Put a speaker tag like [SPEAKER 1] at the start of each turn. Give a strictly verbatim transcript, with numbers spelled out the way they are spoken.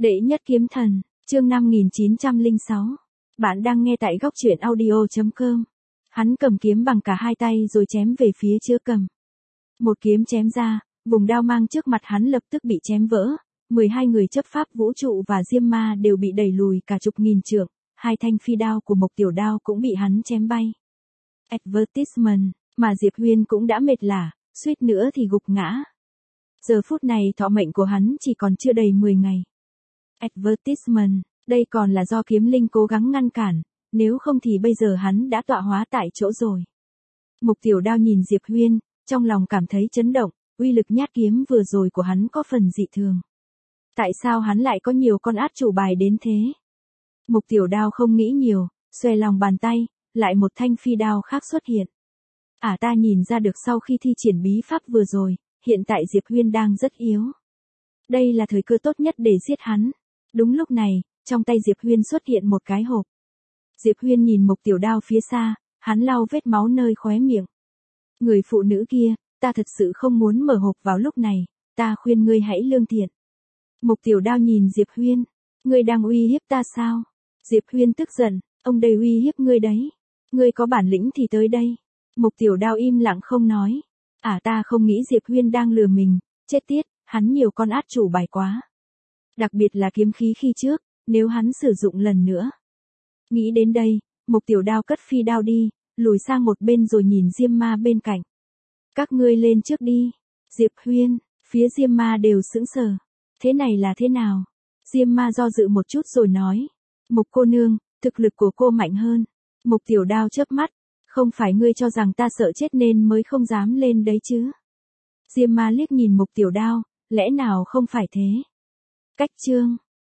[SPEAKER 1] Đệ nhất kiếm thần, chương năm nghìn chín trăm lẻ sáu. Bạn đang nghe tại góc truyện audio chấm com. Hắn cầm kiếm bằng cả hai tay rồi chém về phía Chứa Cầm. Một kiếm chém ra, vùng đao mang trước mặt hắn lập tức bị chém vỡ, mười hai người chấp pháp vũ trụ và Diêm Ma đều bị đẩy lùi cả chục nghìn trượng, hai thanh phi đao của Mộc Tiểu Đao cũng bị hắn chém bay. Advertisement, mà Diệp Huyên cũng đã mệt lả, suýt nữa thì gục ngã. Giờ phút này thọ mệnh của hắn chỉ còn chưa đầy mười ngày. Advertisement, đây còn là do kiếm linh cố gắng ngăn cản, nếu không thì bây giờ hắn đã tọa hóa tại chỗ rồi. Mộc Tiểu Đao nhìn Diệp Huyên, trong lòng cảm thấy chấn động, uy lực nhát kiếm vừa rồi của hắn có phần dị thường. Tại sao hắn lại có nhiều con át chủ bài đến thế? Mộc Tiểu Đao không nghĩ nhiều, xòe lòng bàn tay, lại một thanh phi đao khác xuất hiện. À, ta nhìn ra được sau khi thi triển bí pháp vừa rồi, hiện tại Diệp Huyên đang rất yếu. Đây là thời cơ tốt nhất để giết hắn. Đúng lúc này, trong tay Diệp Huyên xuất hiện một cái hộp. Diệp Huyên nhìn Mộc Tiểu Đao phía xa, hắn lau vết máu nơi khóe miệng. Người phụ nữ kia, ta thật sự không muốn mở hộp vào lúc này, ta khuyên ngươi hãy lương thiện. Mộc Tiểu Đao nhìn Diệp Huyên, ngươi đang uy hiếp ta sao? Diệp Huyên tức giận, ông đây uy hiếp ngươi đấy. Ngươi có bản lĩnh thì tới đây. Mộc Tiểu Đao im lặng không nói. À, ta không nghĩ Diệp Huyên đang lừa mình, chết tiết, hắn nhiều con át chủ bài quá. Đặc biệt là kiếm khí khi trước, nếu hắn sử dụng lần nữa. Nghĩ đến đây, Mộc Tiểu Đao cất phi đao đi, lùi sang một bên rồi nhìn Diêm Ma bên cạnh. Các ngươi lên trước đi. Diệp Huyên, phía Diêm Ma đều sững sờ. Thế này là thế nào? Diêm Ma do dự một chút rồi nói. Mộc cô nương, thực lực của cô mạnh hơn. Mộc Tiểu Đao chớp mắt. Không phải ngươi cho rằng ta sợ chết nên mới không dám lên đấy chứ? Diêm Ma liếc nhìn Mộc Tiểu Đao, lẽ nào không phải thế? Cách chương